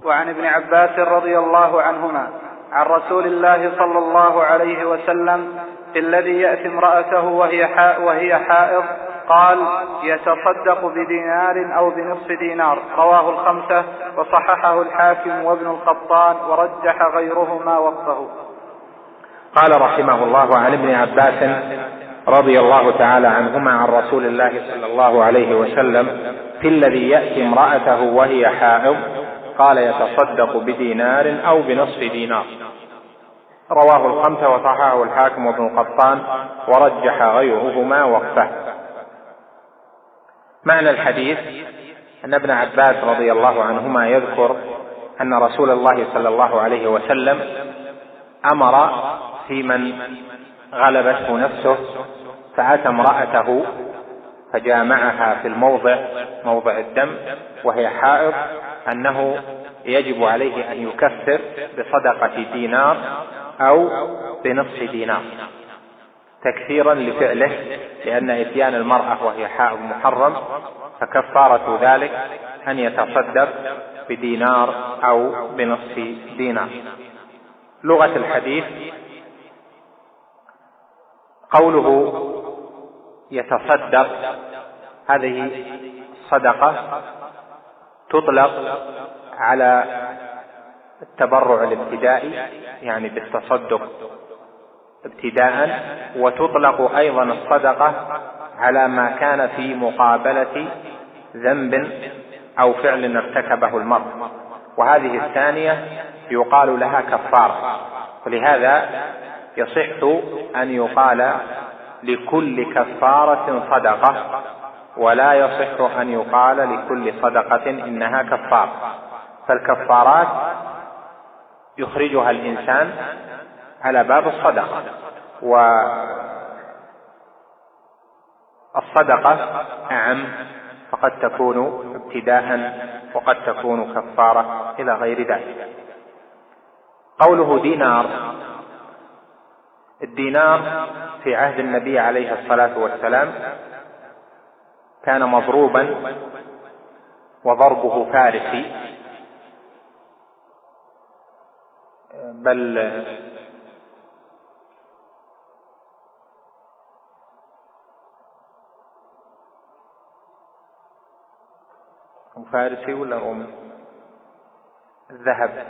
وعن ابن عباس رضي الله عنهما عن رسول الله صلى الله عليه وسلم في الذي يأتي امرأته وهي حائض قال: يتصدق بدينار أو بنصف دينار. رواه الخمسة وصححه الحاكم وابن القطان ورجح غيرهما وقفه. قال رحمه الله: عن ابن عباس رضي الله تعالى عنهما عن رسول الله صلى الله عليه وسلم في الذي يأتي امرأته وهي حائض قال: يتصدق بدينار أو بنصف دينار. رواه الخمسة وصححه الحاكم وابن القطان ورجح غيرهما وقفه. معنى الحديث أن ابن عباس رضي الله عنهما يذكر أن رسول الله صلى الله عليه وسلم أمر في من غلبته نفسه فأتى امرأته فجامعها في موضع الدم وهي حائض أنه يجب عليه أن يكفر بصدقة دينار أو بنصف دينار تكثيرا لفعله، لأن إتيان المرأة وهي حائض محرم، فكفارة ذلك أن يتصدق بدينار أو بنصف دينار. لغة الحديث: قوله يتصدق، هذه صدقة تطلق على التبرع الابتدائي يعني بالتصدق ابتداء، وتطلق أيضا الصدقة على ما كان في مقابلة ذنب أو فعل ارتكبه المرء، وهذه الثانية يقال لها كفارة. ولهذا يصح أن يقال لكل كفارة صدقة، ولا يصح أن يقال لكل صدقة إنها كفارة. فالكفارات يخرجها الإنسان على باب الصدقة، والصدقة أعم، فقد تكون ابتداء وقد تكون كفارة إلى غير ذلك. قوله دينار: الدينار في عهد النبي عليه الصلاة والسلام كان مضروبا وضربه فارسي، بل فارسي ولا رومي؟ الذهب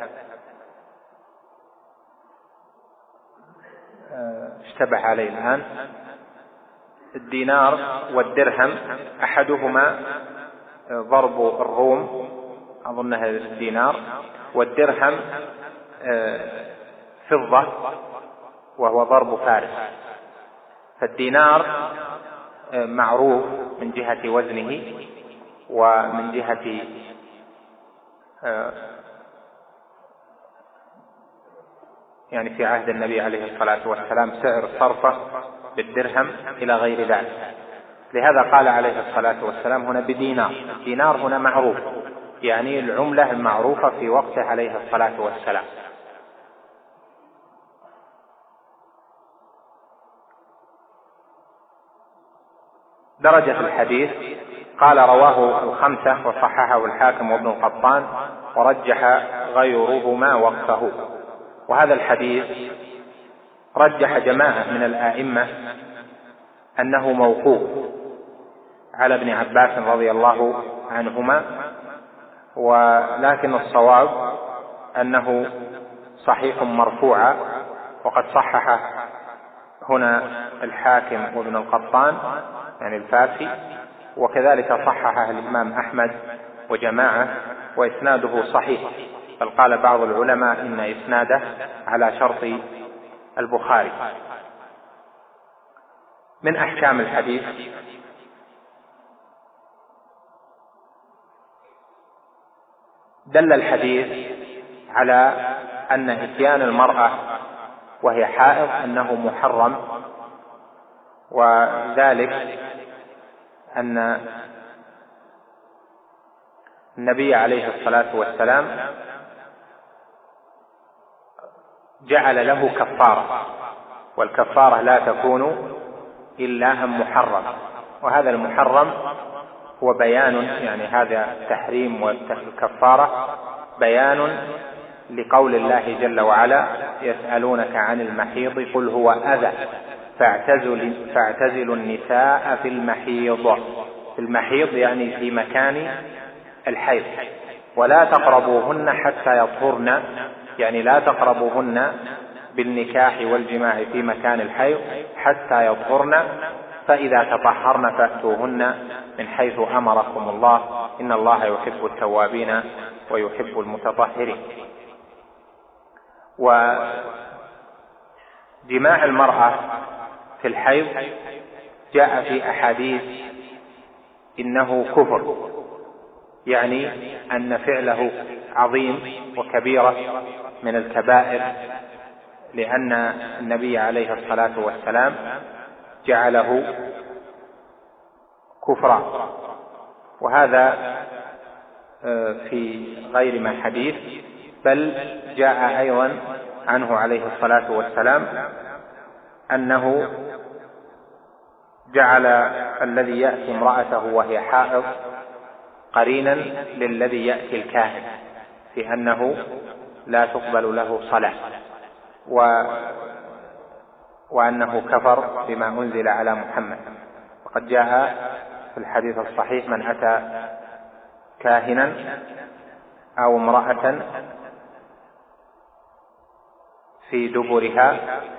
اشتبه عليه الآن. الدينار والدرهم أحدهما ضرب الروم، أظنها الدينار، والدرهم فضة وهو ضرب فارس. فالدينار معروف من جهة وزنه ومن جهة يعني في عهد النبي عليه الصلاة والسلام سعر صرفه بالدرهم إلى غير ذلك. لهذا قال عليه الصلاة والسلام هنا بدينار. الدينار هنا معروف، يعني العملة المعروفة في وقته عليه الصلاة والسلام. درجة الحديث: قال: رواه الخمسة وصححه الحاكم وابن القطان ورجح غيرهما وقفه. وهذا الحديث رجح جماعة من الآئمة أنه موقوف على ابن عباس رضي الله عنهما، ولكن الصواب أنه صحيح مرفوعا، وقد صحح هنا الحاكم وابن القطان يعني الفاسي، وكذلك صححه الإمام أحمد وجماعة، وإسناده صحيح، بل قال بعض العلماء إن إسناده على شرط البخاري. من أحكام الحديث: دل الحديث على أن إتيان المرأة وهي حائض أنه محرم، وذلك أن النبي عليه الصلاة والسلام جعل له كفارة، والكفارة لا تكون إلا عن محرم، وهذا المحرم هو بيان يعني هذا التحريم والكفارة بيان لقول الله جل وعلا: يسألونك عن المحيض قل هو أذى فاعتزلوا النساء في المحيض. في المحيض يعني في مكان الحيض. ولا تقربوهن حتى يطهرن، يعني لا تقربوهن بالنكاح والجماع في مكان الحيض حتى يطهرن، فإذا تطهرن فأتوهن من حيث أمركم الله إن الله يحب التوابين ويحب المتطهرين. وجماع المرأة في الحيض جاء في أحاديث إنه كفر، يعني أن فعله عظيم وكبيرة من الكبائر، لأن النبي عليه الصلاة والسلام جعله كفرا. وهذا في غير ما حديث، بل جاء أيضا عنه عليه الصلاة والسلام أنه جعل الذي يأتي امرأته وهي حائض قرينا للذي يأتي الكاهن في أنه لا تقبل له صلاة، وأنه كفر بما أنزل على محمد. وقد جاء في الحديث الصحيح: من أتى كاهنا أو امرأة في دبرها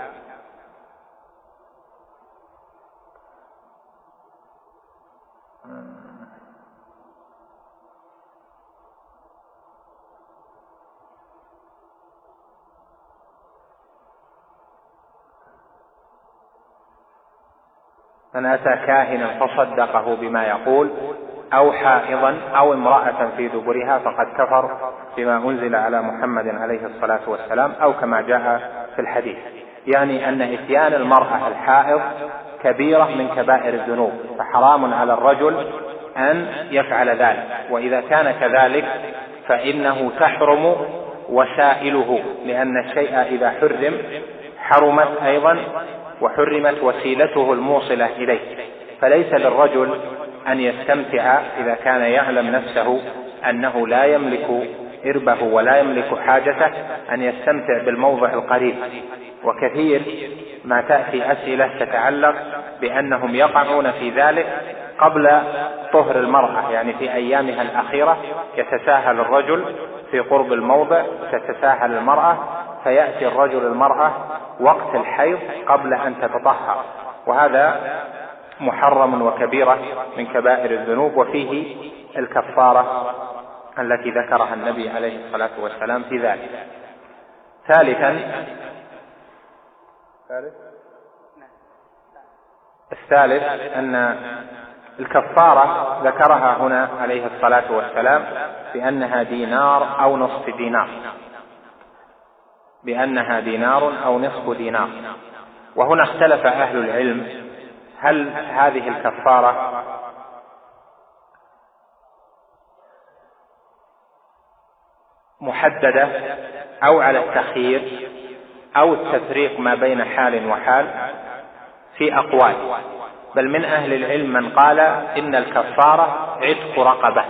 من أتى كاهنا فصدقه بما يقول أو حائضا أو امرأة في دبرها فقد كفر بما أنزل على محمد عليه الصلاة والسلام، أو كما جاء في الحديث. يعني أن إتيان المرأة الحائض كبيرة من كبائر الذنوب، فحرام على الرجل أن يفعل ذلك. وإذا كان كذلك فإنه تحرم وسائله، لأن الشيء إذا حرم حرمت أيضا وحرمت وسيلته الموصلة إليه. فليس للرجل أن يستمتع إذا كان يعلم نفسه أنه لا يملك إربه ولا يملك حاجته أن يستمتع بالموضع القريب. وكثير ما تأتي أسئلة تتعلق بأنهم يقعون في ذلك قبل طهر المرأة، يعني في أيامها الأخيرة يتساهل الرجل في قرب الموضع، تتساهل المرأة، فيأتي الرجل المرأة وقت الحيض قبل أن تتطهر، وهذا محرم وكبيرة من كبائر الذنوب، وفيه الكفارة التي ذكرها النبي عليه الصلاة والسلام في ذلك. الثالث أن الكفارة ذكرها هنا عليه الصلاة والسلام بأنها دينار أو نصف دينار، بأنها دينار أو نصف دينار. وهنا اختلف أهل العلم هل هذه الكفارة محددة أو على التخيير أو التفريق ما بين حال وحال، في أقوال. بل من أهل العلم من قال إن الكفارة عتق رقبة،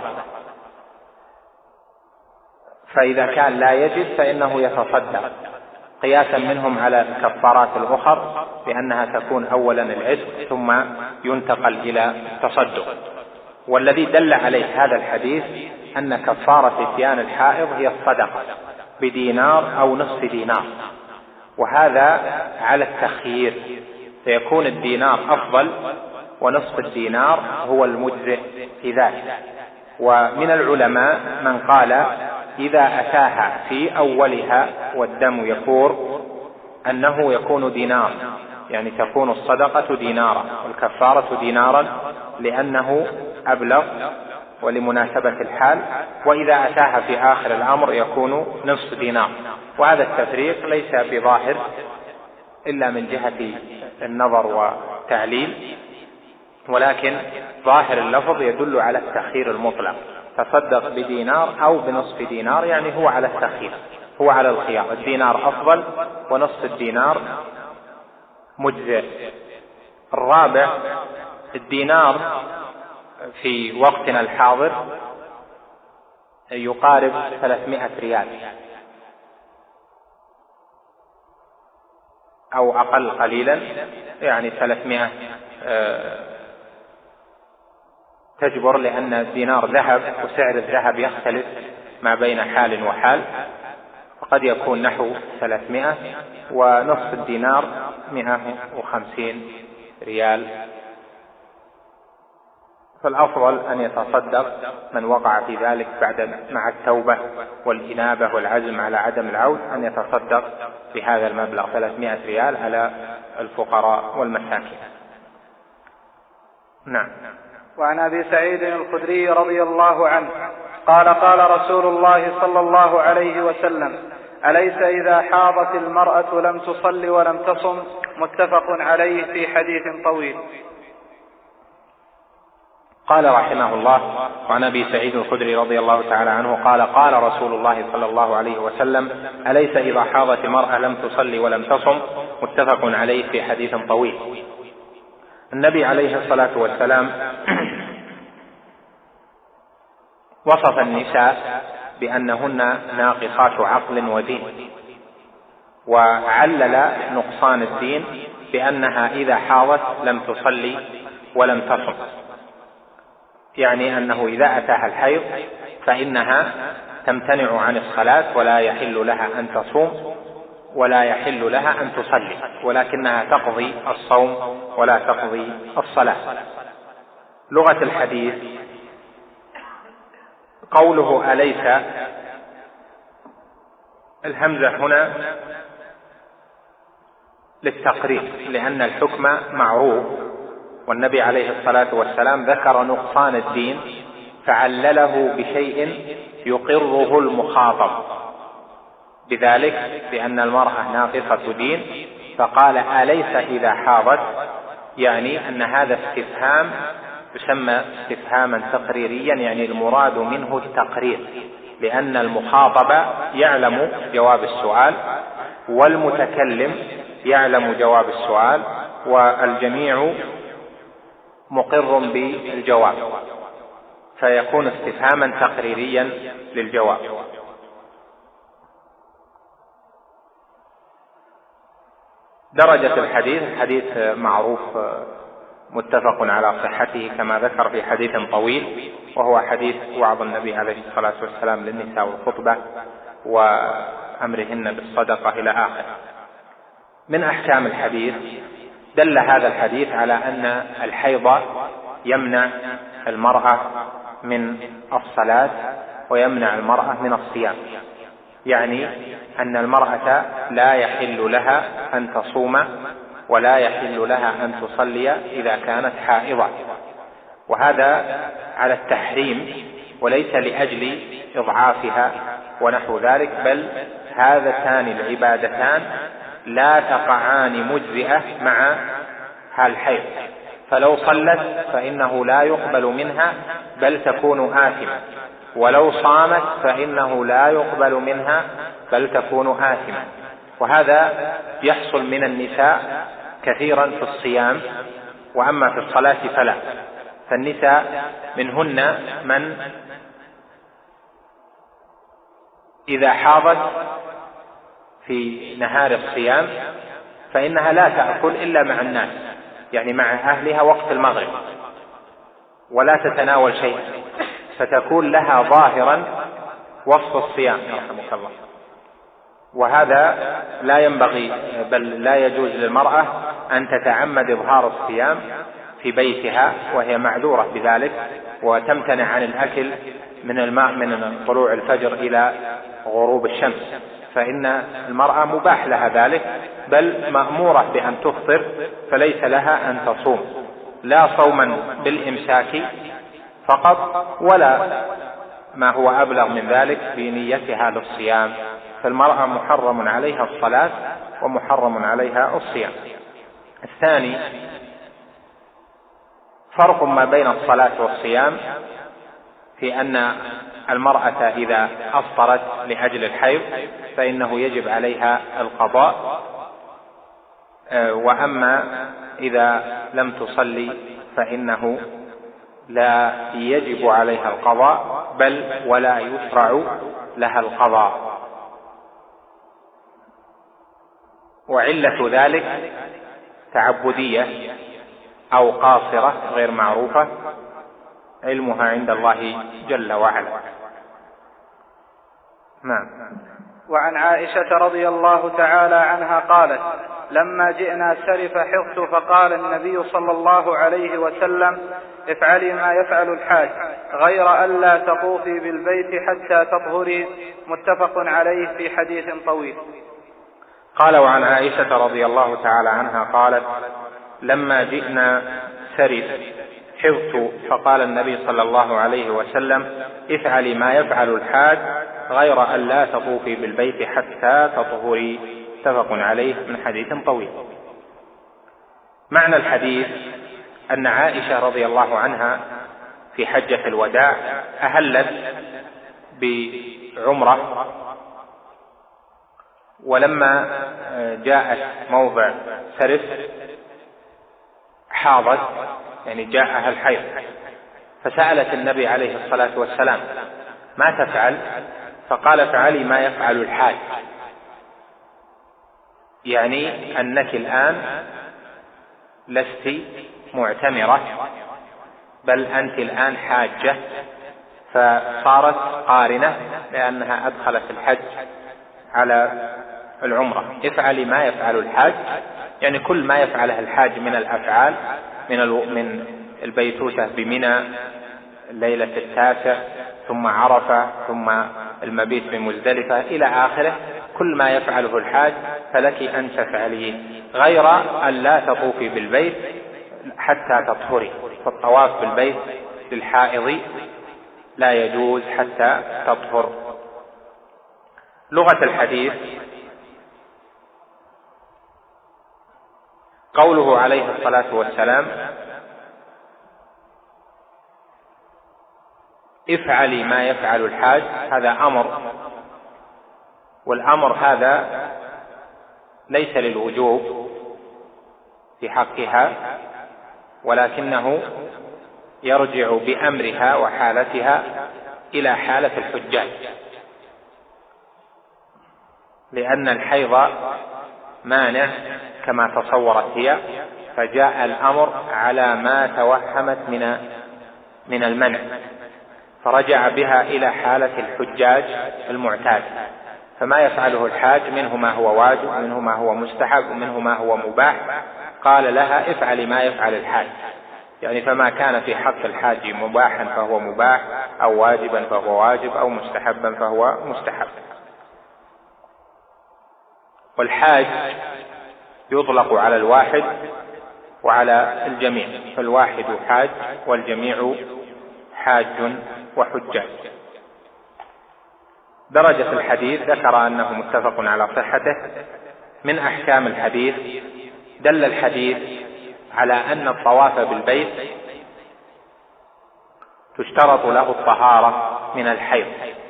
فإذا كان لا يجد فإنه يتصدق، قياسا منهم على الكفارات الأخرى بأنها تكون أولا العتق ثم ينتقل إلى التصدق. والذي دل عليه هذا الحديث أن كفارة إتيان الحائض هي الصدقة بدينار أو نصف دينار، وهذا على التخيير، فيكون الدينار أفضل ونصف الدينار هو المجزئ في ذلك. ومن العلماء من قال إذا أتاها في أولها والدم يفور أنه يكون دينار، يعني تكون الصدقة دينارا والكفارة دينارا لأنه أبلغ ولمناسبة الحال، وإذا أتاها في آخر الأمر يكون نصف دينار. وهذا التفريق ليس بظاهر إلا من جهة النظر والتعليل، ولكن ظاهر اللفظ يدل على التخيير المطلق، تصدق بدينار أو بنصف دينار، يعني هو على التخيير، هو على الخيار، الدينار أفضل ونصف الدينار مجزئ. الرابع الدينار في وقتنا الحاضر يقارب 300 ريال أو أقل قليلا، يعني 300 تجبر، لأن الدينار ذهب وسعر الذهب يختلف ما بين حال وحال، فقد يكون نحو 300، ونصف الدينار 150 ريال. فالأفضل أن يتصدق من وقع في ذلك مع التوبة والإنابة والعزم على عدم العود، أن يتصدق بهذا المبلغ 300 ريال على الفقراء والمساكين. نعم. وعن أبي سعيد الخدري رضي الله عنه قال قال رسول الله صلى الله عليه وسلم: أليس إذا حاضت المرأة لم تصل ولم تصم؟ متفق عليه في حديث طويل. قال رحمه الله: وعن أبي سعيد الخدري رضي الله تعالى عنه قال قال رسول الله صلى الله عليه وسلم: أليس إذا حاضت المرأة لم تصل ولم تصم؟ متفق عليه في حديث طويل. النبي عليه الصلاة والسلام وصف النساء بأنهن ناقصات عقل ودين، وعلل نقصان الدين بأنها إذا حاضت لم تصلي ولم تصم، يعني أنه إذا أتاها الحيض فإنها تمتنع عن الصلاة، ولا يحل لها أن تصوم ولا يحل لها أن تصلي، ولكنها تقضي الصوم ولا تقضي الصلاة. لغة الحديث قوله أليس، الهمزة هنا للتقرير، لأن الحكم معروف، والنبي عليه الصلاة والسلام ذكر نقصان الدين فعلله بشيء يقره المخاطب بذلك، بأن المرأة ناقصة دين، فقال أليس إذا حاضت، يعني أن هذا استفهام يسمى استفهاما تقريريا، يعني المراد منه التقرير، لأن المخاطب يعلم جواب السؤال والمتكلم يعلم جواب السؤال، والجميع مقر بالجواب، فيكون استفهاما تقريريا للجواب. درجة الحديث معروف متفق على صحته كما ذكر في حديث طويل، وهو حديث وعظ النبي عليه الصلاة والسلام للنساء والخطبة وأمرهن بالصدقة إلى آخر. من أحكام الحديث دل هذا الحديث على أن الحيض يمنع المرأة من الصلاة ويمنع المرأة من الصيام، يعني أن المرأة لا يحل لها أن تصوم ولا يحل لها أن تصلي إذا كانت حائضة، وهذا على التحريم وليس لأجل إضعافها ونحو ذلك، بل هذتان العبادتان لا تقعان مجزئة مع الحيض، فلو صلت فإنه لا يقبل منها بل تكون آثمة، ولو صامت فإنه لا يقبل منها بل تكون آثمة. وهذا يحصل من النساء كثيرا في الصيام، وأما في الصلاة فلا. فالنساء منهن من إذا حاضت في نهار الصيام فإنها لا تأكل إلا مع الناس، يعني مع أهلها وقت المغرب، ولا تتناول شيئا، فتكون لها ظاهرا وصف الصيام رحمك الله. وهذا لا ينبغي بل لا يجوز للمرأة أن تتعمد إظهار الصيام في بيتها وهي معذورة بذلك، وتمتنع عن الأكل من الماء من طلوع الفجر إلى غروب الشمس، فإن المرأة مباح لها ذلك، بل مأمورة بأن تفطر، فليس لها أن تصوم لا صوما بالإمساك فقط ولا ما هو أبلغ من ذلك بنيتها للصيام. فالمرأة محرم عليها الصلاة ومحرم عليها الصيام. الثاني فرق ما بين الصلاة والصيام في أن المرأة إذا أفطرت لأجل الحيض فإنه يجب عليها القضاء، وأما إذا لم تصلي فإنه لا يجب عليها القضاء، بل ولا يشرع لها القضاء. وعلة ذلك تعبدية أو قاصرة غير معروفة علمها عند الله جل وعلا. نعم. وعن عائشة رضي الله تعالى عنها قالت: لما جئنا سرف حفظ فقال النبي صلى الله عليه وسلم: افعلي ما يفعل الحاج غير ألا تطوفي بالبيت حتى تطهري. متفق عليه في حديث طويل. قال: وعن عائشة رضي الله تعالى عنها قالت: لما جئنا سرف حفظ فقال النبي صلى الله عليه وسلم: افعلي ما يفعل الحاج غير أن لا تطوفي بالبيت حتى تطهري. متفق عليه من حديث طويل. معنى الحديث أن عائشة رضي الله عنها في حجة الوداع أهلت بعمرة، ولما جاءت موضع سرف حاضت، يعني جاءها الحيض، فسألت النبي عليه الصلاة والسلام: ما تفعل؟ فقال: افعلي ما يفعل الحاج، يعني أنك الآن لست معتمرة بل أنت الآن حاجة، فصارت قارنة لأنها أدخلت الحج على العمرة. افعلي ما يفعل الحاج يعني كل ما يفعله الحاج من الأفعال، من البيتوتة بمنى ليلة 9 ثم عرفة ثم المبيت بمزدلفة إلى آخره، كل ما يفعله الحاج فلك أن تفعليه غير أن لا تطوفي بالبيت حتى تطهري. فالطواف بالبيت للحائض لا يجوز حتى تطهر. لغة الحديث: قوله عليه الصلاة والسلام: افعلي ما يفعل الحاج، هذا أمر، والأمر هذا ليس للوجوب في حقها، ولكنه يرجع بأمرها وحالتها إلى حالة الحجاج، لأن الحيض مانع كما تصورت هي، فجاء الأمر على ما توهمت من المنع، فرجع بها إلى حالة الحجاج المعتاد. فما يفعله الحاج منه ما هو واجب، منه ما هو مستحب، ومنه ما هو مباح. قال لها: افعلي ما يفعل الحاج، يعني فما كان في حق الحاج مباحا فهو مباح، أو واجبا فهو واجب، أو مستحبا فهو مستحب. والحاج يطلق على الواحد وعلى الجميع، فالواحد حاج والجميع حاج وحجاج. درجة الحديث ذكر أنه متفق على صحته. من أحكام الحديث: دل الحديث على أن الطواف بالبيت تشترط له الطهارة من الحيض،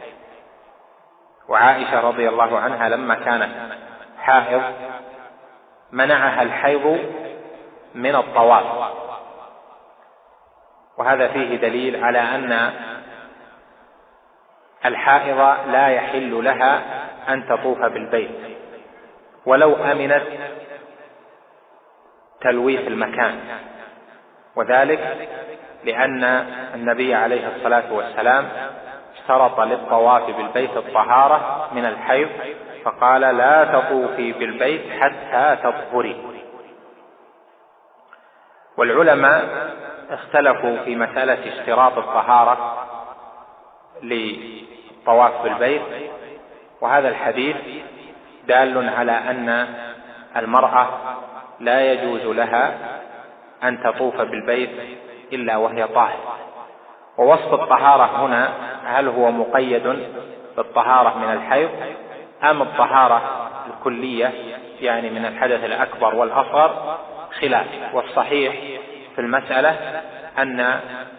وعائشة رضي الله عنها لما كانت حائض منعها الحيض من الطواف، وهذا فيه دليل على أن الحائض لا يحل لها أن تطوف بالبيت ولو أمنت تلويث المكان، وذلك لأن النبي عليه الصلاة والسلام اشترط للطواف بالبيت الطهارة من الحيض، فقال: لا تطوفي بالبيت حتى تطهري. والعلماء اختلفوا في مسألة اشتراط الطهارة للطواف بالبيت، وهذا الحديث دال على أن المرأة لا يجوز لها أن تطوف بالبيت إلا وهي طاهرة. ووصف الطهارة هنا هل هو مقيد بالطهارة من الحيض أم الطهارة الكلية، يعني من الحدث الأكبر والأصغر؟ خلاف. والصحيح في المسألة أن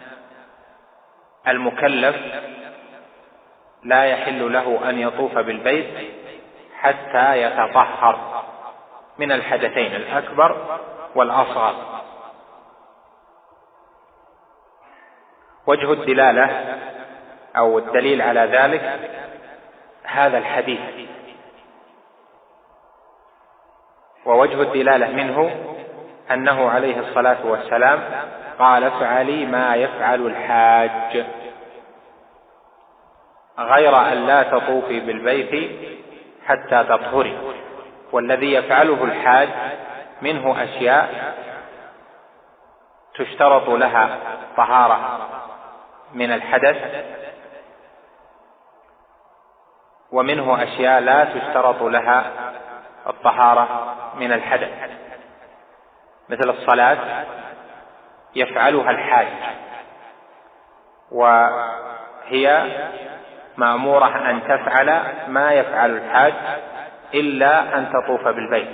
المكلف لا يحل له أن يطوف بالبيت حتى يتطهر من الحدثين الأكبر والأصغر. وجه الدلالة أو الدليل على ذلك هذا الحديث، ووجه الدلالة منه أنه عليه الصلاة والسلام قال: افعلي ما يفعل الحاج، غير أن لا تطوفي بالبيت حتى تطهري. والذي يفعله الحاج منه أشياء تشترط لها طهارة من الحدث، ومنه أشياء لا تشترط لها الطهارة من الحدث، مثل الصلاة يفعلها الحاج، وهي مأمورة أن تفعل ما يفعل الحاج إلا أن تطوف بالبيت.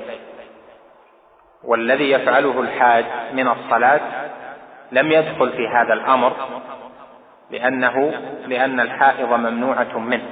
والذي يفعله الحاج من الصلاة لم يدخل في هذا الأمر، لأن الحائض ممنوعة منه،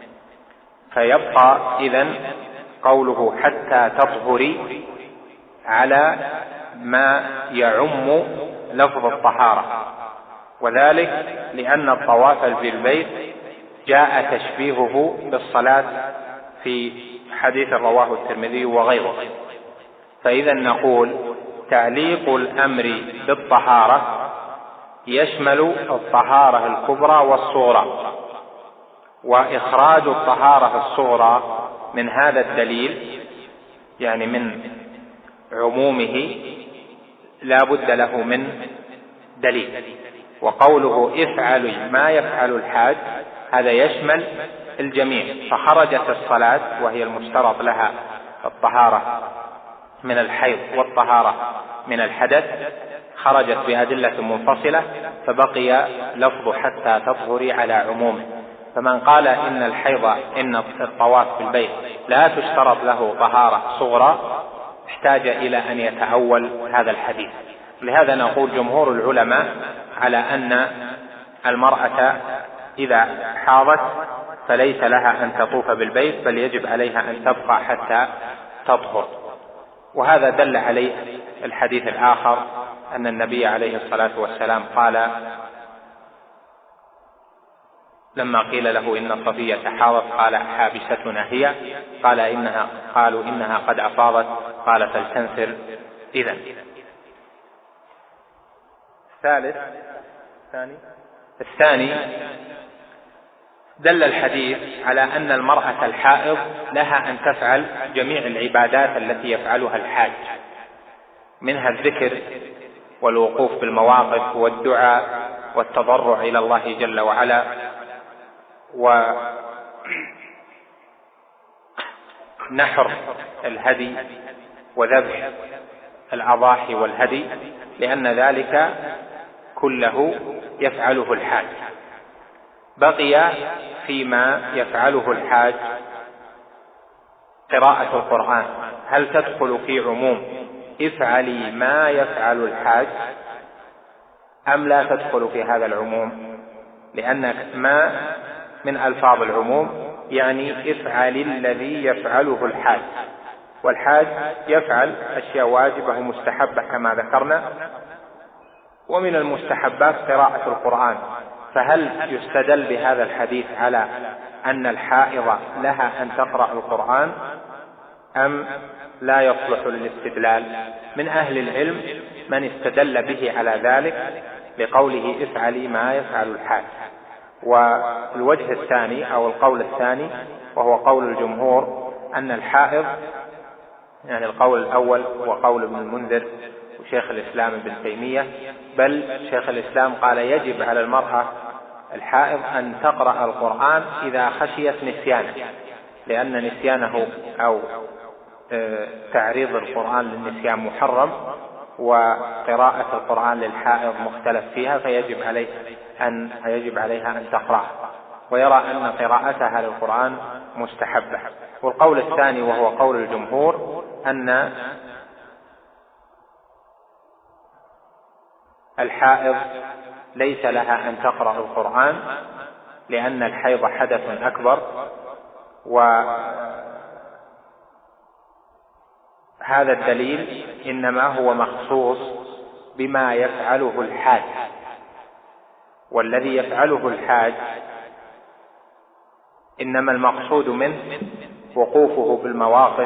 فيبقى إذن قوله حتى تطهري على ما يعم لفظ الطهارة، وذلك لأن الطواف بالبيت جاء تشبيهه بالصلاة في حديث رواه الترمذي وغيره. فإذا نقول تعليق الأمر بالطهارة يشمل الطهارة الكبرى والصغرى، وإخراج الطهارة الصغرى من هذا الدليل يعني من عمومه لا بد له من دليل. وقوله افعلي ما يفعل الحاج هذا يشمل الجميع، فخرجت الصلاة وهي المشترط لها الطهارة من الحيض والطهارة من الحدث، خرجت بأدلة منفصلة، فبقي لفظ حتى تطهري على عمومه. فمن قال إن الطواف بالبيت لا تشترط له طهارة صغرى احتاج إلى أن يتأول هذا الحديث. لهذا نقول جمهور العلماء على أن المرأة إذا حاضت فليس لها أن تطوف بالبيت، بل يجب عليها أن تبقى حتى تطهر. وهذا دل عليه الحديث الآخر أن النبي عليه الصلاة والسلام قال لما قيل له إن صفية حاضت قال حابستنا هي، قالوا إنها قد أفاضت، قال فلتنفر إذن. الثاني دل الحديث على أن المرأة الحائض لها أن تفعل جميع العبادات التي يفعلها الحاج، منها الذكر والوقوف بالمواقف والدعاء والتضرع إلى الله جل وعلا ونحر الهدي وذبح الأضاحي والهدي، لأن ذلك كله يفعله الحاج. بقي فيما يفعله الحاج قراءة القرآن، هل تدخل في عموم افعلي ما يفعل الحاج أم لا تدخل في هذا العموم؟ لأن ما من ألفاظ العموم يعني افعلي الذي يفعله الحاج، والحاج يفعل أشياء واجبة ومستحبة كما ذكرنا، ومن المستحبات قراءة القرآن. فهل يستدل بهذا الحديث على أن الحائض لها أن تقرأ القرآن أم لا يصلح للاستدلال؟ من أهل العلم من استدل به على ذلك لقوله افعلي ما يفعل الحاج. والوجه الثاني أو القول الثاني وهو قول الجمهور أن الحائض، يعني القول الأول وقول ابن المنذر وشيخ الإسلام ابن تيمية، بل شيخ الإسلام قال يجب على المرأة الحائض أن تقرأ القرآن إذا خشيت نسيانه، لأن نسيانه أو تعريض القرآن للنسيان محرم، وقراءة القرآن للحائض مختلف فيها، فيجب عليها أن تقرأ، ويرى أن قراءتها للقرآن مستحبة. والقول الثاني وهو قول الجمهور أن الحائض ليس لها أن تقرأ القرآن لأن الحيض حدث أكبر، وهذا الدليل إنما هو مخصوص بما يفعله الحاج، والذي يفعله الحاج إنما المقصود منه وقوفه بالمواقف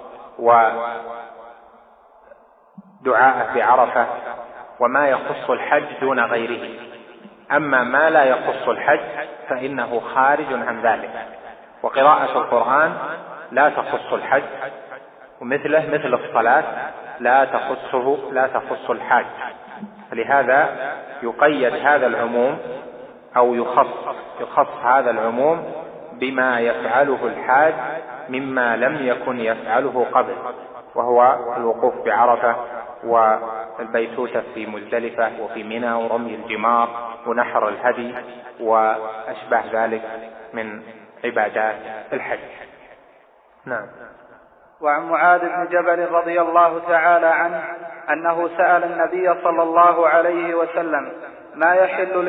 ودعاءه بعرفة وما يخص الحج دون غيره. أما ما لا يخص الحج فإنه خارج عن ذلك. وقراءة القرآن لا تخص الحج، ومثله مثل الصلاة لا تخص الحاج. فلهذا يقيد هذا العموم أو يخص هذا العموم بما يفعله الحاج مما لم يكن يفعله قبل، وهو الوقوف بعرفة والبيتوتة في مزدلفة وفي منى ورمي الجمار ونحر الهدي وأشبه ذلك من عبادات الحج. نعم. وعن معاذ بن جبل رضي الله تعالى عنه أنه سأل النبي صلى الله عليه وسلم ما يحل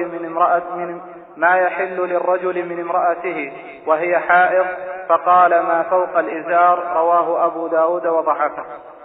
للرجل من امرأته وهي حائض، فقال ما فوق الإزار، رواه أبو داود وضعفه.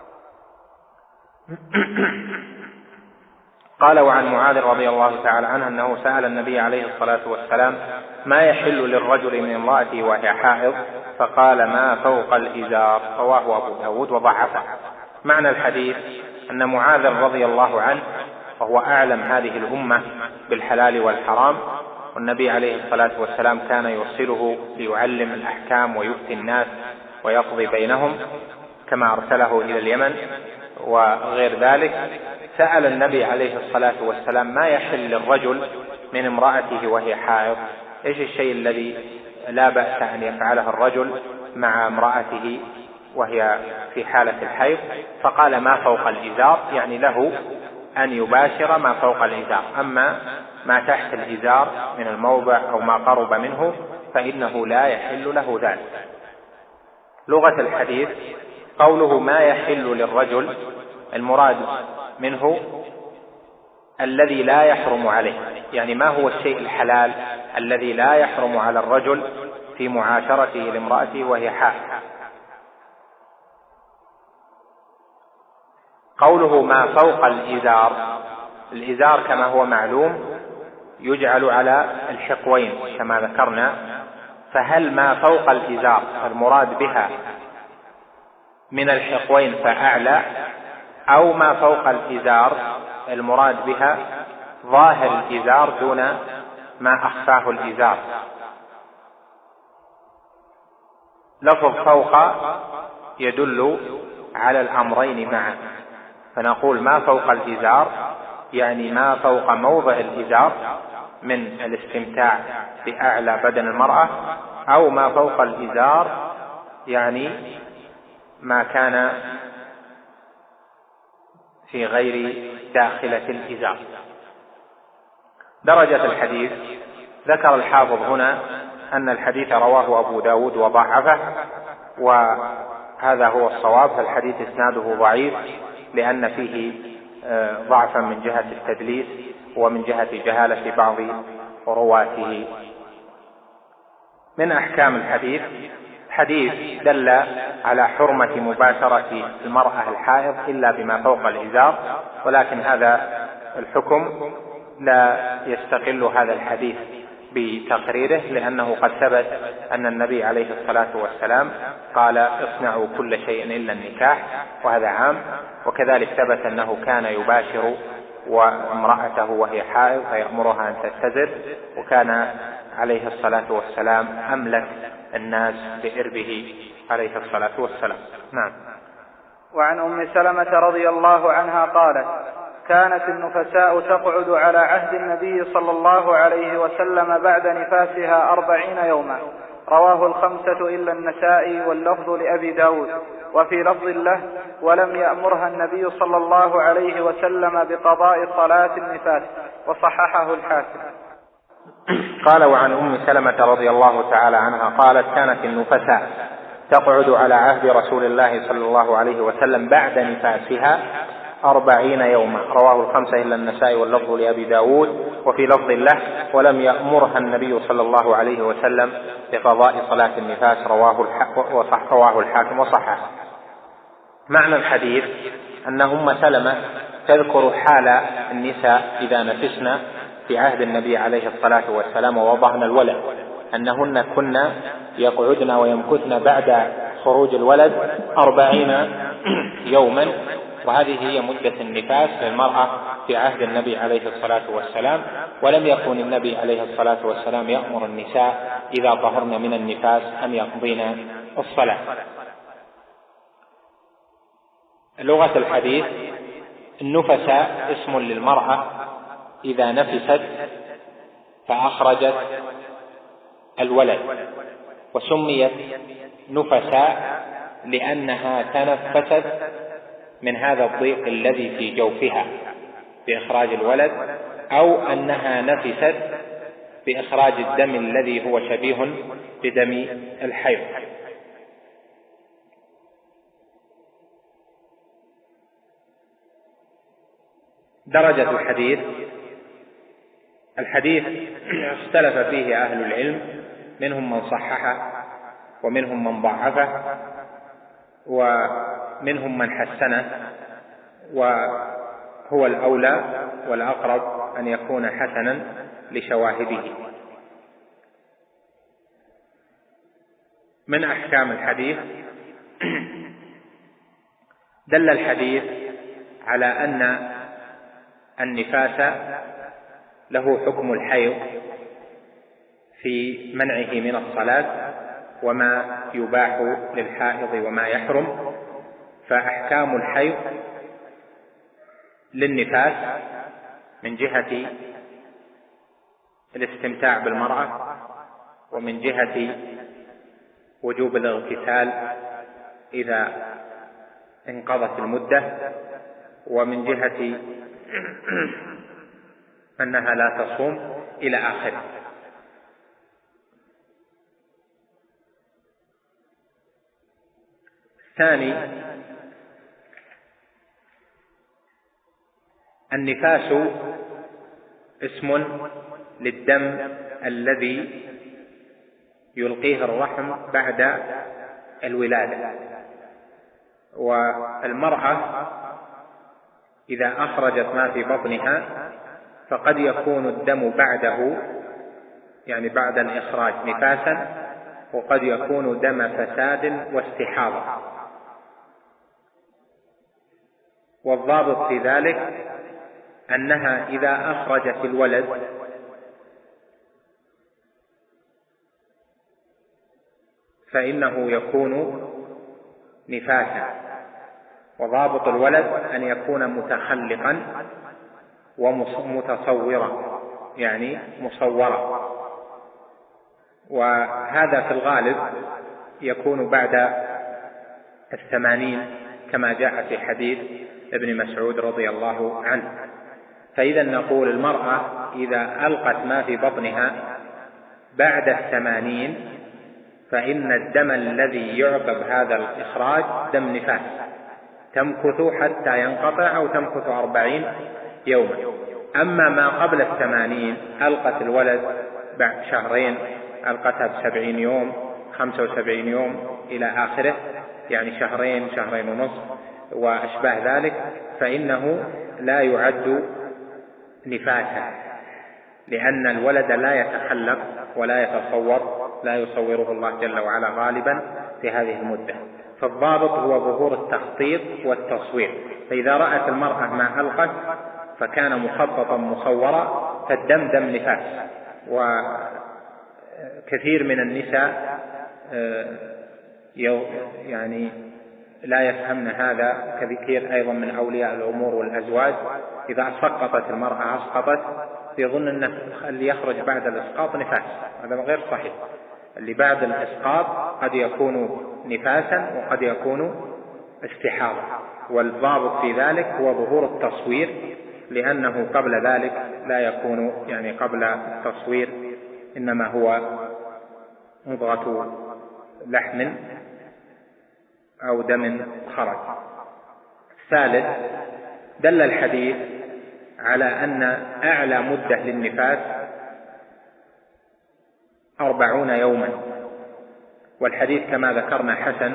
قال وعن معاذ رضي الله تعالى عنه أنه سأل النبي عليه الصلاة والسلام ما يحل للرجل من امرأته وهي حائض، فقال ما فوق الإزار، رواه أبو داود وضعفه. معنى الحديث أن معاذ رضي الله عنه وهو أعلم هذه الأمة بالحلال والحرام، والنبي عليه الصلاة والسلام كان يرسله ليعلم الأحكام ويفتي الناس ويقضي بينهم كما أرسله إلى اليمن وغير ذلك. سأل النبي عليه الصلاة والسلام ما يحل للرجل من امرأته وهي حائض، إيش الشيء الذي لا بأس أن يفعله الرجل مع امرأته وهي في حالة الحيض؟ فقال ما فوق الإزار، يعني له أن يباشر ما فوق الإزار، أما ما تحت الإزار من الموضع أو ما قرب منه فإنه لا يحل له ذلك. لغة الحديث قوله ما يحل للرجل، المراد منه الذي لا يحرم عليه، يعني ما هو الشيء الحلال الذي لا يحرم على الرجل في معاشرته لامرأته وهي حائض. قوله ما فوق الإزار، الإزار كما هو معلوم يجعل على الحقوين كما ذكرنا، فهل ما فوق الإزار المراد بها من الحقوين فأعلى، أو ما فوق الإزار المراد بها ظاهر الإزار دون ما أخفاه الإزار؟ لفظ فوق يدل على الأمرين معا، فنقول ما فوق الإزار يعني ما فوق موضع الإزار من الاستمتاع بأعلى بدن المرأة، أو ما فوق الإزار يعني ما كان في غير داخلة الإزار. درجة الحديث ذكر الحافظ هنا أن الحديث رواه أبو داود وضعفه، وهذا هو الصواب، فالحديث إسناده ضعيف لأن فيه ضعفا من جهة التدليس ومن جهة جهالة بعض رواته. من أحكام الحديث حديث دل على حرمة مباشرة المرأة الحائض إلا بما فوق الإزار، ولكن هذا الحكم لا يستقل هذا الحديث بتقريره، لأنه قد ثبت أن النبي عليه الصلاة والسلام قال اصنعوا كل شيء إلا النكاح، وهذا عام. وكذلك ثبت أنه كان يباشر وامرأته وهي حائض فيأمرها أن تتزر، وكان عليه الصلاة والسلام أملك الناس بإربه عليه الصلاة والسلام. نعم. وعن أم سلمة رضي الله عنها قالت كانت النفساء تقعد على عهد النبي صلى الله عليه وسلم بعد نفاسها 40 يوما، رواه الخمسة إلا النسائي واللفظ لأبي داود، وفي لفظ له ولم يأمرها النبي صلى الله عليه وسلم بقضاء صلاة النفاس، وصححه الحاكم. قال وعن أم سلمة رضي الله تعالى عنها قالت كانت النفساء تقعد على عهد رسول الله صلى الله عليه وسلم بعد نفاسها 40 يوما، رواه الخمسة إلا النسائي واللفظ لأبي داود، وفي لفظ له ولم يأمرها النبي صلى الله عليه وسلم بقضاء صلاة النفاس، رواه الحاكم وصححه. معنى الحديث أن أم سلمة تذكر حال النساء إذا نفسن في عهد النبي عليه الصلاة والسلام ووضعن الولد، أنهن كن يقعدن ويمكثن بعد خروج الولد 40 يوما، وهذه هي مدة النفاس للمرأة في عهد النبي عليه الصلاة والسلام. ولم يكن النبي عليه الصلاة والسلام يأمر النساء إذا طهرن من النفاس أن يقضين الصلاة. لغة الحديث: النفس اسم للمرأة إذا نفست فأخرجت الولد، وسميت نفساء لأنها تنفست من هذا الضيق الذي في جوفها بإخراج الولد، أو أنها نفست بإخراج الدم الذي هو شبيه بدم الحيض. درجة الحديث اختلف فيه أهل العلم، منهم من صححه ومنهم من ضعفه ومنهم من حسنه، وهو الأولى والأقرب أن يكون حسنا لشواهده. من أحكام الحديث: دل الحديث على أن النفاس له حكم الحيض في منعه من الصلاة وما يباح للحائض وما يحرم. فأحكام الحيض للنفاس من جهة الاستمتاع بالمرأة، ومن جهة وجوب الاغتسال إذا انقضت المدة، ومن جهة أنها لا تصوم إلى آخره. الثاني: النفاس اسم للدم الذي يلقيه الرحم بعد الولادة، والمرأة إذا أخرجت ما في بطنها فقد يكون الدم بعده، يعني بعد الإخراج، نفاسا، وقد يكون دم فساد واستحاضة. والضابط في ذلك أنها إذا أخرجت الولد فإنه يكون نفاسا، وضابط الولد أن يكون متخلقا ومتصورا، يعني مصورا، وهذا في الغالب يكون بعد 80 كما جاء في حديث ابن مسعود رضي الله عنه. فإذا نقول المرأة إذا ألقت ما في بطنها بعد 80 فإن الدم الذي يعقب هذا الإخراج دم نفاس، تمكث حتى ينقطع أو تمكث 40 يوما. أما ما قبل 80 ألقت الولد بعد شهرين، ألقتها ب70 يوم، 75 يوم إلى آخره، يعني شهرين، شهرين ونصف وأشباه ذلك، فإنه لا يعد نفاسا، لأن الولد لا يتخلق ولا يتصور، لا يصوره الله جل وعلا غالبا في هذه المدة. فالضابط هو ظهور التخطيط والتصوير. فإذا رأت المرأة ما ألقت فكان مخططا مصورا فالدم دم نفاس. وكثير من النساء يعني لا يفهمن هذا، كثير أيضا من أولياء الأمور والأزواج إذا سقطت المرأة أسقطت يظن أن اللي يخرج بعد الإسقاط نفاس. هذا غير صحيح. اللي بعد الإسقاط قد يكون نفاسا وقد يكون استحاضة، والضابط في ذلك هو ظهور التصوير، لأنه قبل ذلك لا يكون، يعني قبل التصوير إنما هو مضغة لحم أو دم خرج. الثالث: دل الحديث على أن أعلى مدة للنفاس 40 يوما، والحديث كما ذكرنا حسن،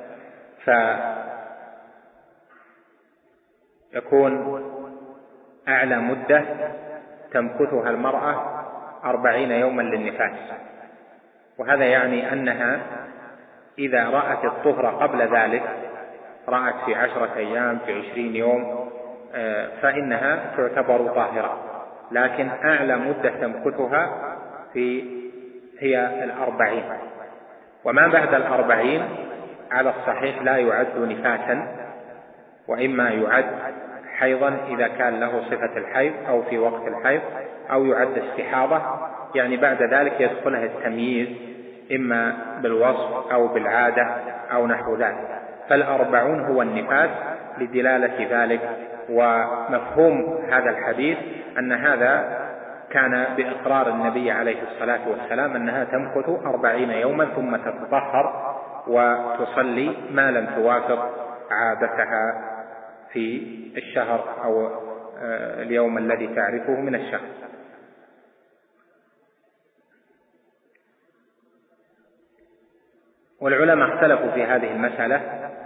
فيكون أعلى مدة تمكثها المرأة 40 يوما للنفاس. وهذا يعني أنها إذا رأت الطهر قبل ذلك، رأت في 10 أيام، في 20 يوم، فإنها تعتبر طاهرة، لكن أعلى مدة تمكثها هي 40، وما بعد 40 على الصحيح لا يعد نفاسا، وإما يعد حيضا إذا كان له صفة الحيض أو في وقت الحيض، أو يعد استحاضة، يعني بعد ذلك يدخلها التمييز إما بالوصف أو بالعادة أو نحو ذلك. فال40 هو النفاس لدلالة ذلك. ومفهوم هذا الحديث أن هذا كان بإقرار النبي عليه الصلاة والسلام أنها تمكث 40 يوما ثم تتطهر وتصلي ما لم توافق عادتها في الشهر أو اليوم الذي تعرفه من الشهر. والعلماء اختلفوا في هذه المسألة،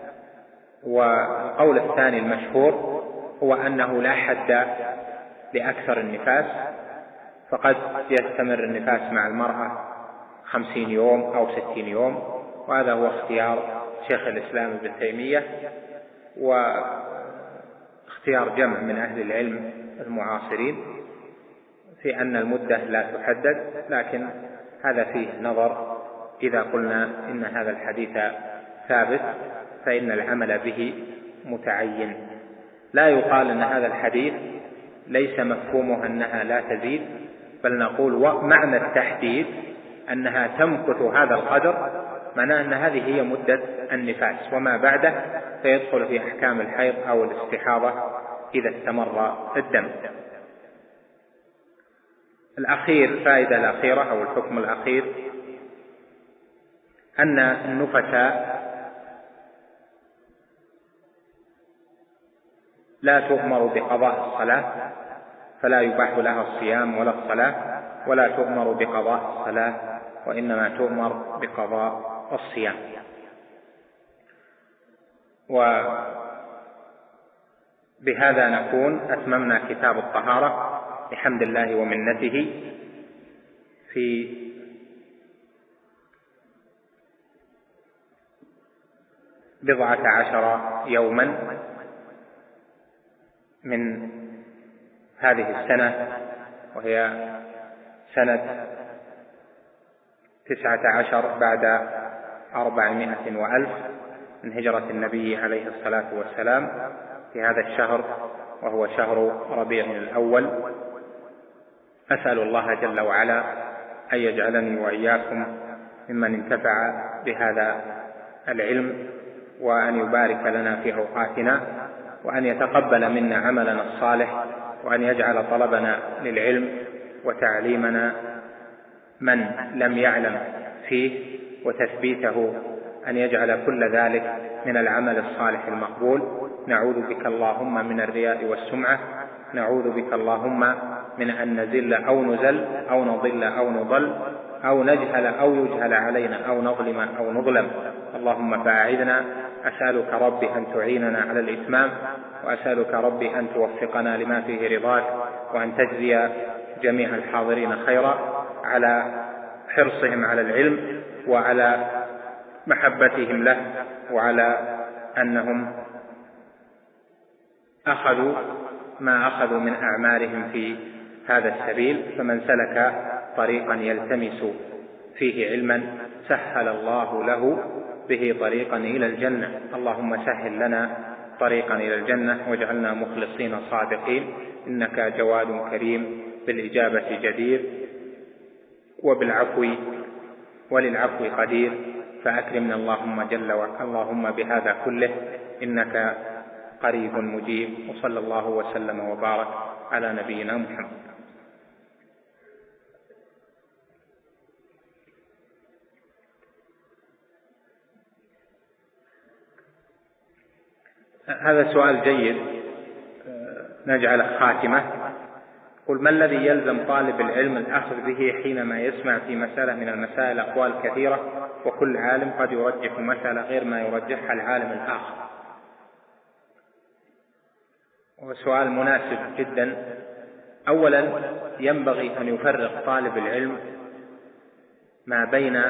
والقول الثاني المشهور هو أنه لا حد لأكثر النفاس، فقد يستمر النفاس مع المرأة 50 يوم أو 60 يوم، وهذا هو اختيار شيخ الإسلام ابن تيمية واختيار جمع من أهل العلم المعاصرين في أن المدة لا تحدد، لكن هذا فيه نظر. إذا قلنا إن هذا الحديث ثابت فإن العمل به متعين. لا يقال أن هذا الحديث ليس مفهومه أنها لا تزيد، بل نقول معنى التحديد أنها تمكث هذا القدر، معناه أن هذه هي مدة النفاس، وما بعده فيدخل في أحكام الحيض أو الاستحاضة إذا استمر الدم. الفائدة الأخيرة أو الحكم الأخير أن النفساء لا تؤمر بقضاء الصلاة، فلا يباح لها الصيام ولا الصلاة، ولا تؤمر بقضاء الصلاة، وإنما تؤمر بقضاء الصيام. وبهذا نكون أتممنا كتاب الطهارة بحمد الله ومنته في 14 يوما من هذه السنة، وهي سنة 19 بعد 400 وألف من هجرة النبي عليه الصلاة والسلام، في هذا الشهر وهو شهر ربيع الأول. أسأل الله جل وعلا أن يجعلني وإياكم ممن انتفع بهذا العلم، وأن يبارك لنا في أوقاتنا، وأن يتقبل منا عملنا الصالح، وأن يجعل طلبنا للعلم وتعليمنا من لم يعلم فيه وتثبيته أن يجعل كل ذلك من العمل الصالح المقبول. نعوذ بك اللهم من الرياء والسمعة، نعوذ بك اللهم من أن نزل أو نزل أو نضل أو نضل أو نجهل أو يجهل علينا أو نظلم أو نظلم. اللهم فأعذنا. أسألك ربي أن تعيننا على الإتمام، وأسألك ربي أن توفقنا لما فيه رضاك، وأن تجزي جميع الحاضرين خيرا على حرصهم على العلم وعلى محبتهم له، وعلى أنهم أخذوا ما أخذوا من أعمارهم في هذا السبيل. فمن سلك طريقا يلتمس فيه علما سهل الله له به طريقا إلى الجنة. اللهم سهل لنا طريقا إلى الجنة، واجعلنا مخلصين صادقين، إنك جواد كريم بالإجابة جدير، وبالعفو وللعفو قدير، فأكرمنا اللهم جل وعلا اللهم بهذا كله، إنك قريب مجيب. وصلى الله وسلم وبارك على نبينا محمد. هذا سؤال جيد، نجعله خاتمة. قل ما الذي يلزم طالب العلم الأخذ به حينما يسمع في مسألة من المسائل أقوال كثيرة، وكل عالم قد يرجح مسألة غير ما يرجحها العالم الآخر؟ وسؤال مناسب جدا. أولا ينبغي أن يفرق طالب العلم ما بين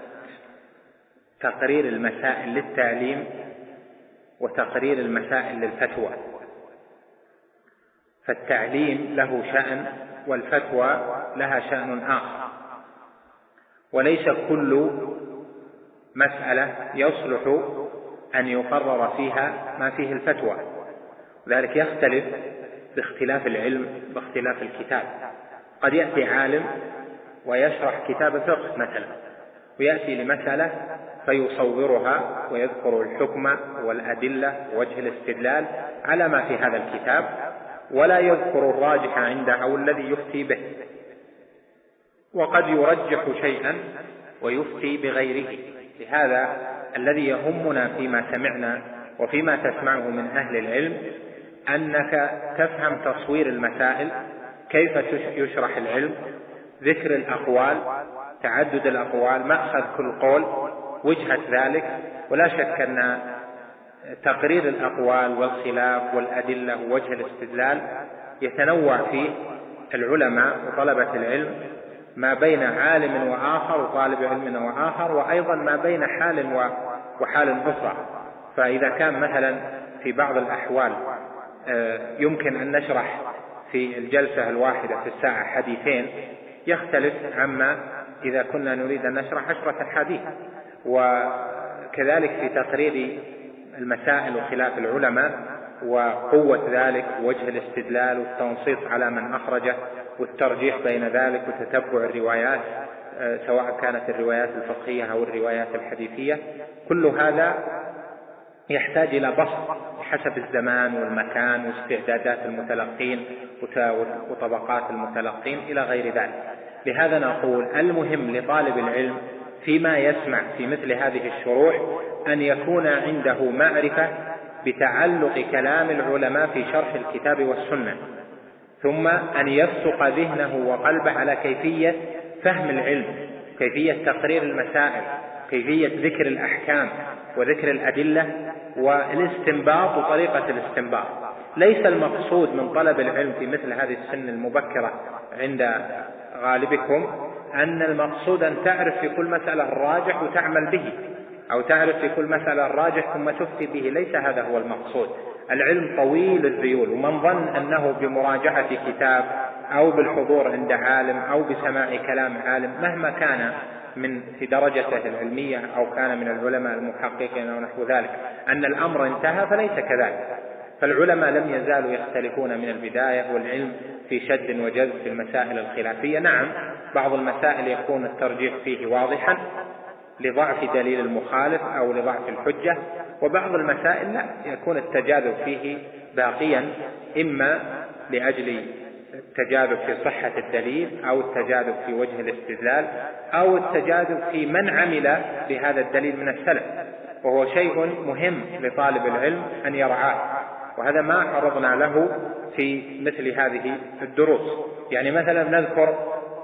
تقرير المسائل للتعليم وتقرير المسائل للفتوى. فالتعليم له شأن والفتوى لها شأن آخر، وليس كل مسألة يصلح أن يقرر فيها ما فيه الفتوى، ذلك يختلف باختلاف العلم باختلاف الكتاب. قد يأتي عالم ويشرح كتاب فقه مثلا، ويأتي لمسألة فيصورها ويذكر الحكم والأدلة ووجه الاستدلال على ما في هذا الكتاب، ولا يذكر الراجح عنده أو الذي يفتي به، وقد يرجح شيئا ويفتي بغيره. لهذا الذي يهمنا فيما سمعنا وفيما تسمعه من أهل العلم أنك تفهم تصوير المسائل، كيف يشرح العلم، ذكر الأقوال، تعدد الأقوال، مأخذ كل قول، وجهة ذلك. ولا شك أن تقرير الأقوال والخلاف والأدلة ووجه الاستدلال يتنوع فيه العلماء وطلبة العلم ما بين عالم وآخر وطالب علم وآخر، وأيضا ما بين حال وحال أخرى. فإذا كان مثلا في بعض الأحوال يمكن أن نشرح في الجلسة الواحدة في الساعة حديثين، يختلف عما إذا كنا نريد أن نشرح 10 أحاديث. وكذلك في تقرير المسائل وخلاف العلماء وقوة ذلك ووجه الاستدلال والتنصيص على من أخرجه والترجيح بين ذلك وتتبع الروايات، سواء كانت الروايات الفقهية أو الروايات الحديثية، كل هذا يحتاج إلى بسط حسب الزمان والمكان واستعدادات المتلقين وطبقات المتلقين إلى غير ذلك. لهذا نقول المهم لطالب العلم فيما يسمع في مثل هذه الشروح أن يكون عنده معرفة بتعلق كلام العلماء في شرح الكتاب والسنة، ثم أن يبسط ذهنه وقلبه على كيفية فهم العلم، كيفية تقرير المسائل، كيفية ذكر الأحكام وذكر الأدلة والاستنباط وطريقة الاستنباط. ليس المقصود من طلب العلم في مثل هذه السن المبكرة عند غالبكم أن المقصود أن تعرف في كل مسألة الراجح وتعمل به، أو تعرف في كل مسألة الراجح ثم تفتي به. ليس هذا هو المقصود. العلم طويل الذيول، ومن ظن أنه بمراجعة كتاب أو بالحضور عند عالم أو بسماع كلام عالم مهما كان في درجته العلمية أو كان من العلماء المحققين أو نحو ذلك أن الأمر انتهى، فليس كذلك. فالعلماء لم يزالوا يختلفون من البداية، والعلم في شد وجذب في المسائل الخلافية. نعم، بعض المسائل يكون الترجيح فيه واضحا لضعف دليل المخالف أو لضعف الحجة، وبعض المسائل لا، يكون التجاذب فيه باقيا، إما لأجل التجاذب في صحة الدليل أو التجاذب في وجه الاستدلال أو التجاذب في من عمل بهذا الدليل من السلف، وهو شيء مهم لطالب العلم أن يرعاه. وهذا ما عرضنا له في مثل هذه الدروس. يعني مثلا نذكر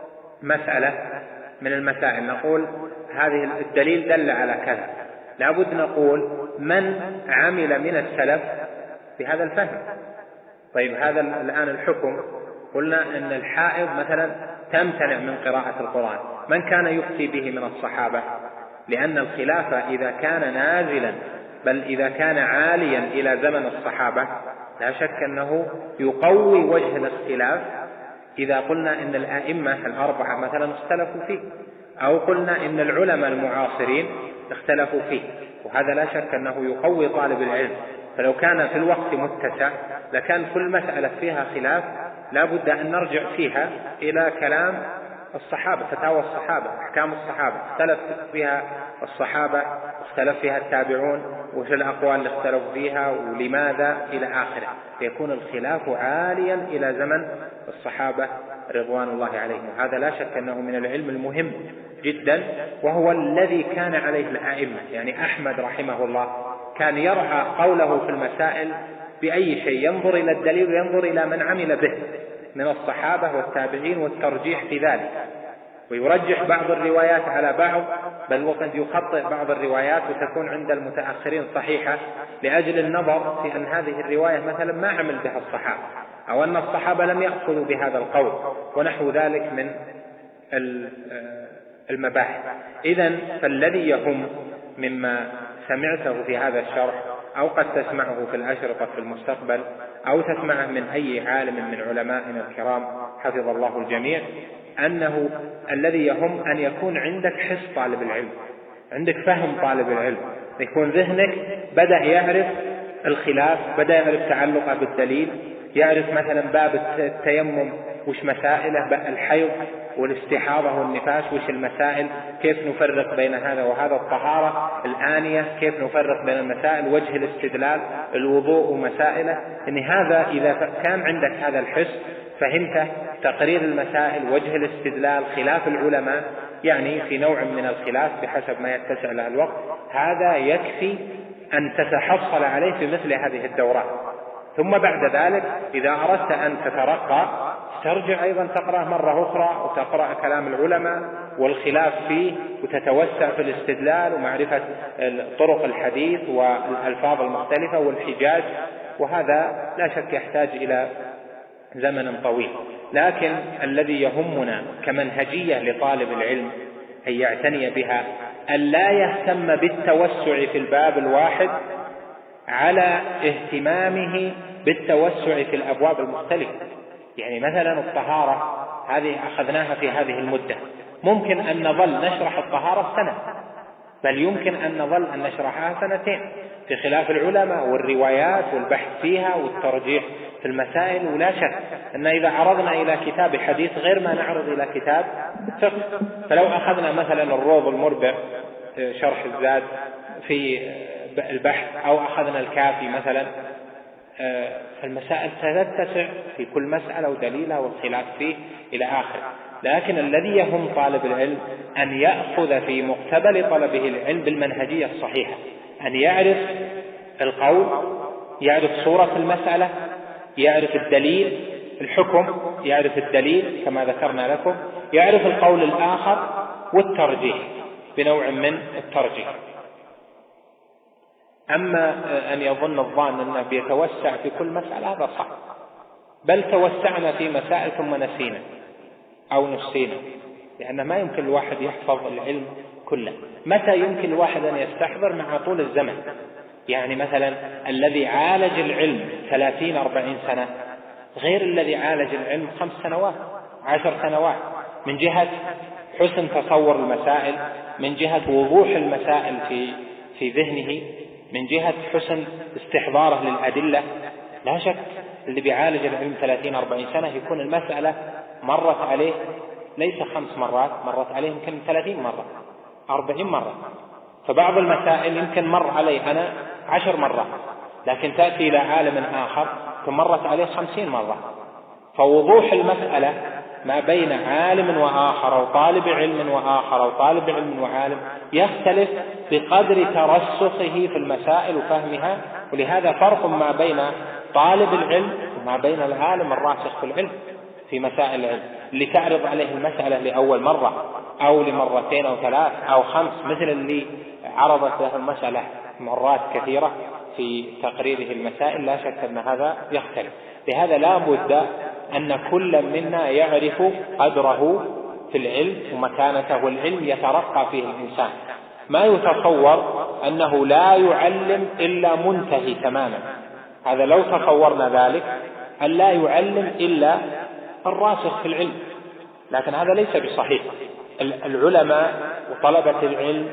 مسألة من المسائل، نقول هذه الدليل دل على كذا، لابد نقول من عمل من السلف بهذا الفهم. طيب هذا الآن الحكم، قلنا أن الحائض مثلا تمتنع من قراءة القرآن، من كان يفتي به من الصحابة؟ لأن الخلافة إذا كان نازلا بل إذا كان عاليا إلى زمن الصحابة لا شك أنه يقوي وجه الاختلاف. إذا قلنا إن الأئمة الأربعة مثلا اختلفوا فيه، أو قلنا إن العلماء المعاصرين اختلفوا فيه، وهذا لا شك أنه يقوي طالب العلم. فلو كان في الوقت متسع لكان كل مسألة فيها خلاف لا بد أن نرجع فيها إلى كلام الصحابة، فتاوى الصحابة، أحكام الصحابة، اختلف فيها الصحابة، اختلف فيها التابعون، وش الأقوال اللي اختلفوا فيها ولماذا إلى آخره، فيكون الخلاف عاليا إلى زمن الصحابة رضوان الله عليهم. هذا لا شك أنه من العلم المهم جدا، وهو الذي كان عليه الأئمة. يعني أحمد رحمه الله كان يرعى قوله في المسائل بأي شيء، ينظر إلى الدليل وينظر إلى من عمل به من الصحابة والتابعين والترجيح في ذلك، ويرجح بعض الروايات على بعض، بل وقد يخطئ بعض الروايات وتكون عند المتأخرين صحيحة لأجل النظر في أن هذه الرواية مثلا ما عمل بها الصحابة، أو أن الصحابة لم يأخذوا بهذا القول ونحو ذلك من المباحث. إذن فالذي يهم مما سمعته في هذا الشرح أو قد تسمعه في الأشرطة في المستقبل أو تسمعه من أي عالم من علمائنا الكرام حفظ الله الجميع، أنه الذي يهم أن يكون عندك حس طالب العلم، عندك فهم طالب العلم، يكون ذهنك بدأ يعرف الخلاف، بدأ يعرف تعلقه بالدليل، يعرف مثلا باب التيمم وش مسائله، الحيض والاستحاضة والنفاس وش المسائل، كيف نفرق بين هذا وهذا، الطهارة، الآنية، كيف نفرق بين المسائل، وجه الاستدلال، الوضوء ومسائله. إن هذا إذا كان عندك هذا الحس فهمت تقرير المسائل، وجه الاستدلال، خلاف العلماء، يعني في نوع من الخلاف بحسب ما يتسع له الوقت، هذا يكفي أن تتحصل عليه في مثل هذه الدورات. ثم بعد ذلك إذا أردت أن تترقى ترجع أيضا تقرأ مرة أخرى وتقرأ كلام العلماء والخلاف فيه، وتتوسع في الاستدلال ومعرفة طرق الحديث والألفاظ المختلفة والحجاج، وهذا لا شك يحتاج إلى زمن طويل. لكن الذي يهمنا كمنهجية لطالب العلم أن يعتني بها، أن لا يهتم بالتوسع في الباب الواحد على اهتمامه بالتوسع في الأبواب المختلفة. يعني مثلا الطهارة هذه أخذناها في هذه المدة، ممكن أن نظل نشرح الطهارة سنة، بل يمكن أن نظل أن نشرحها سنتين في خلاف العلماء والروايات والبحث فيها والترجيح في المسائل. ولا شك أن إذا عرضنا إلى كتاب حديث غير ما نعرض إلى كتاب فقه. فلو أخذنا مثلا الروض المربع شرح الزاد في البحث، أو أخذنا الكافي مثلا، فالمسائل تتسع في كل مسألة ودليلها والخلاف فيه إلى آخره. لكن الذي يهم طالب العلم أن يأخذ في مقتبل طلبه العلم بالمنهجية الصحيحة، أن يعرف القول، يعرف صورة المسألة، يعرف الدليل، الحكم، يعرف الدليل كما ذكرنا لكم، يعرف القول الآخر والترجيح بنوع من الترجيح. أما أن يظن الظان أنه بيتوسع في كل مسألة هذا صح، بل توسعنا في مسائل ثم نسينا أو نسينا، لأن ما يمكن الواحد يحفظ العلم كله. متى يمكن الواحد أن يستحضر؟ مع طول الزمن. يعني مثلا الذي عالج العلم 30-40 سنة غير الذي عالج العلم 5 سنوات 10 سنوات، من جهة حسن تصور المسائل، من جهة وضوح المسائل في ذهنه، من جهة حسن استحضاره للأدلة. لا شك اللي بيعالج العلم 30-40 سنة يكون المسألة مرت عليه ليس 5 مرات، مرت عليه يمكن 30 مرة 40 مرة. فبعض المسائل يمكن مر عليه أنا 10 مرات، لكن تأتي إلى عالم آخر فمرت عليه 50 مرة. فوضوح المسألة ما بين عالم وآخر أو طالب علم وآخر أو طالب علم وعالم يختلف بقدر ترسخه في المسائل وفهمها. ولهذا فرق ما بين طالب العلم وما بين العالم الراسخ في العلم في مسائل العلم، اللي تعرض عليه المسألة لأول مرة أو لمرتين أو 3 أو 5، مثل اللي عرضت له المسألة مرات كثيرة في تقريره المسائل. لا شك أن هذا يختلف. لهذا لا بد أن كل منا يعرف قدره في العلم ومكانته، والعلم يترقى فيه الإنسان. ما يتصور أنه لا يعلم إلا منتهي تماما، هذا لو تصورنا ذلك أن لا يعلم إلا الراسخ في العلم، لكن هذا ليس بصحيح. العلماء وطلبة العلم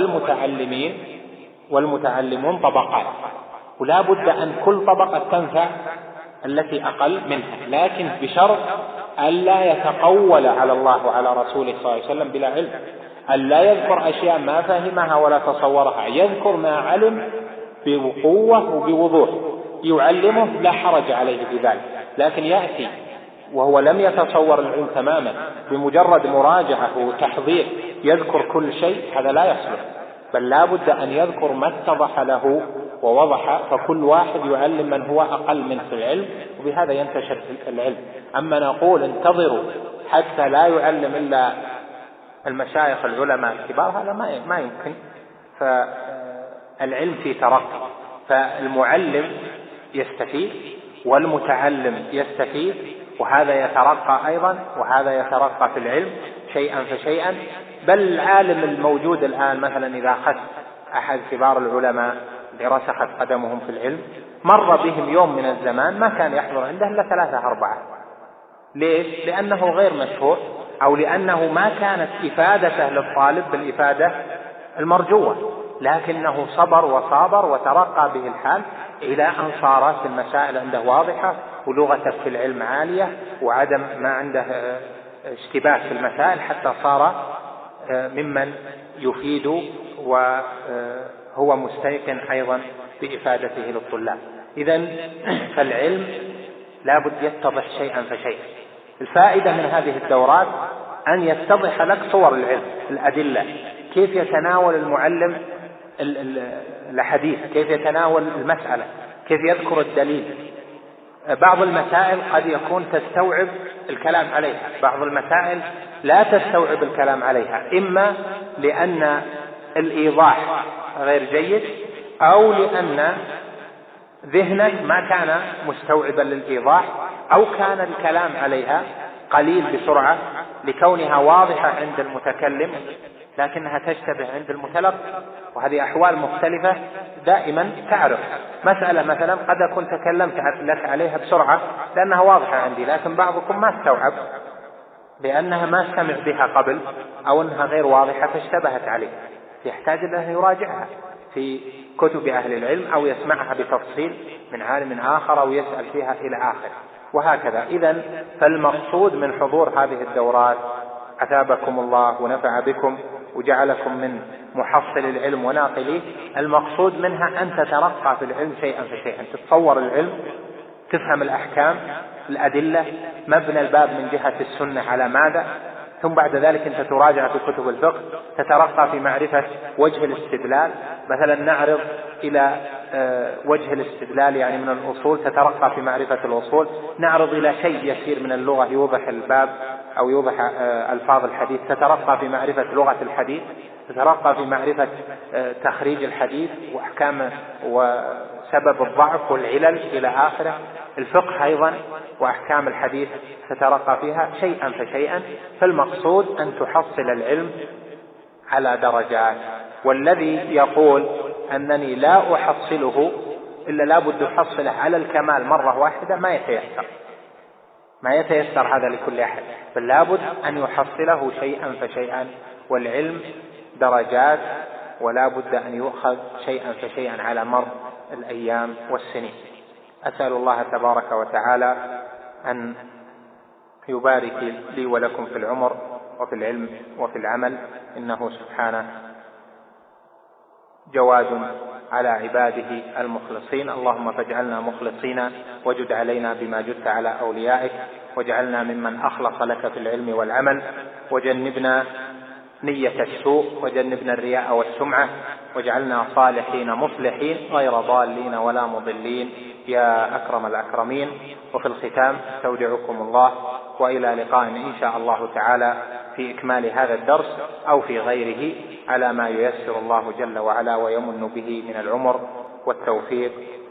والمتعلمون طبقات، ولا بد أن كل طبقة تنفع التي أقل منها، لكن بشرط ألا يتقول على الله وعلى رسوله صلى الله عليه وسلم بلا علم، ألا يذكر أشياء ما فهمها ولا تصورها، يذكر ما علم بقوة وبوضوح، يعلمه لا حرج عليه بذلك. لكن يأتي وهو لم يتصور العلم تماما، بمجرد مراجعة وتحضير يذكر كل شيء، هذا لا يصلح، بل لا بد أن يذكر ما اتضح له ووضح، فكل واحد يعلم من هو أقل منه في العلم، وبهذا ينتشر العلم. أما نقول انتظروا حتى لا يعلم إلا المشايخ العلماء الكبار، هذا ما يمكن. فالعلم في ترقي، فالمعلم يستفيد والمتعلم يستفيد، وهذا يترقى أيضا وهذا يترقى في العلم، شيئا فشيئا. بل العالم الموجود الآن مثلا إذا أخذ أحد كبار العلماء اللي رسخت قدمهم في العلم مر بهم يوم من الزمان ما كان يحضر عنده إلا 3 أو 4. ليش؟ لأنه غير مشهور، أو لأنه ما كانت إفادته للطالب بالإفادة المرجوة، لكنه صبر وصابر وترقى به الحال إلى أن صارت المسائل عنده واضحة ولغته في العلم عالية وعدم ما عنده اشتباه في المسائل، حتى صار ممن يفيد وهو مستيقن أيضا بإفادته للطلاب. إذن فالعلم لابد يتضح شيئا فشيئا. الفائدة من هذه الدورات أن يتضح لك صور العلم، الأدلة، كيف يتناول المعلم الحديث، كيف يتناول المسألة، كيف يذكر الدليل. بعض المسائل قد يكون تستوعب الكلام عليها، بعض المسائل لا تستوعب الكلام عليها، إما لأن الإيضاح غير جيد أو لأن ذهنك ما كان مستوعبا للإيضاح، أو كان الكلام عليها قليل بسرعة لكونها واضحة عند المتكلم لكنها تشتبه عند المتلقي. وهذه أحوال مختلفة دائما تعرف مسألة مثلا قد أكون تكلمت لك عليها بسرعة لأنها واضحة عندي، لكن بعضكم ما استوعب لأنها ما سمع بها قبل أو أنها غير واضحة فاشتبهت عليه، يحتاج أن يراجعها في كتب أهل العلم أو يسمعها بتفصيل من عالم آخر أو يسأل فيها إلى آخره، وهكذا. إذن فالمقصود من حضور هذه الدورات أثابكم الله ونفع بكم وجعلكم من محصل العلم وناقليه، المقصود منها أن تترقى في العلم شيئا فشيئا، تتصور العلم، تفهم الأحكام، الأدلة، مبنى الباب من جهة السنة على ماذا، ثم بعد ذلك أنت تراجع في كتب الفقه، تترقى في معرفة وجه الاستدلال. مثلا نعرض إلى وجه الاستدلال يعني من الأصول، تترقى في معرفة الأصول. نعرض إلى شيء يسير من اللغة يوضح الباب أو يوضح ألفاظ الحديث، تترقى في معرفة لغة الحديث، تترقى في معرفة تخريج الحديث وأحكامه وسبب الضعف والعلل إلى آخره. الفقه أيضا وأحكام الحديث تترقى فيها شيئا فشيئا. فالمقصود أن تحصل العلم على درجات، والذي يقول أنني لا أحصله إلا لابد أحصله على الكمال مرة واحدة ما يتيسر هذا لكل أحد، بل لابد أن يحصله شيئا فشيئا. والعلم درجات ولا بد أن يؤخذ شيئا فشيئا على مر الأيام والسنين. أسأل الله تبارك وتعالى أن يبارك لي ولكم في العمر وفي العلم وفي العمل، إنه سبحانه جواد على عباده المخلصين. اللهم فاجعلنا مخلصين وجد علينا بما جدت على أوليائك، واجعلنا ممن أخلص لك في العلم والعمل، وجنبنا نية السوء، وجنبنا الرياء والسمعة، واجعلنا صالحين مصلحين غير ضالين ولا مضلين يا أكرم الأكرمين. وفي الختام استودعكم الله، وإلى لقاء إن شاء الله تعالى في إكمال هذا الدرس أو في غيره على ما ييسر الله جل وعلا ويمن به من العمر والتوفيق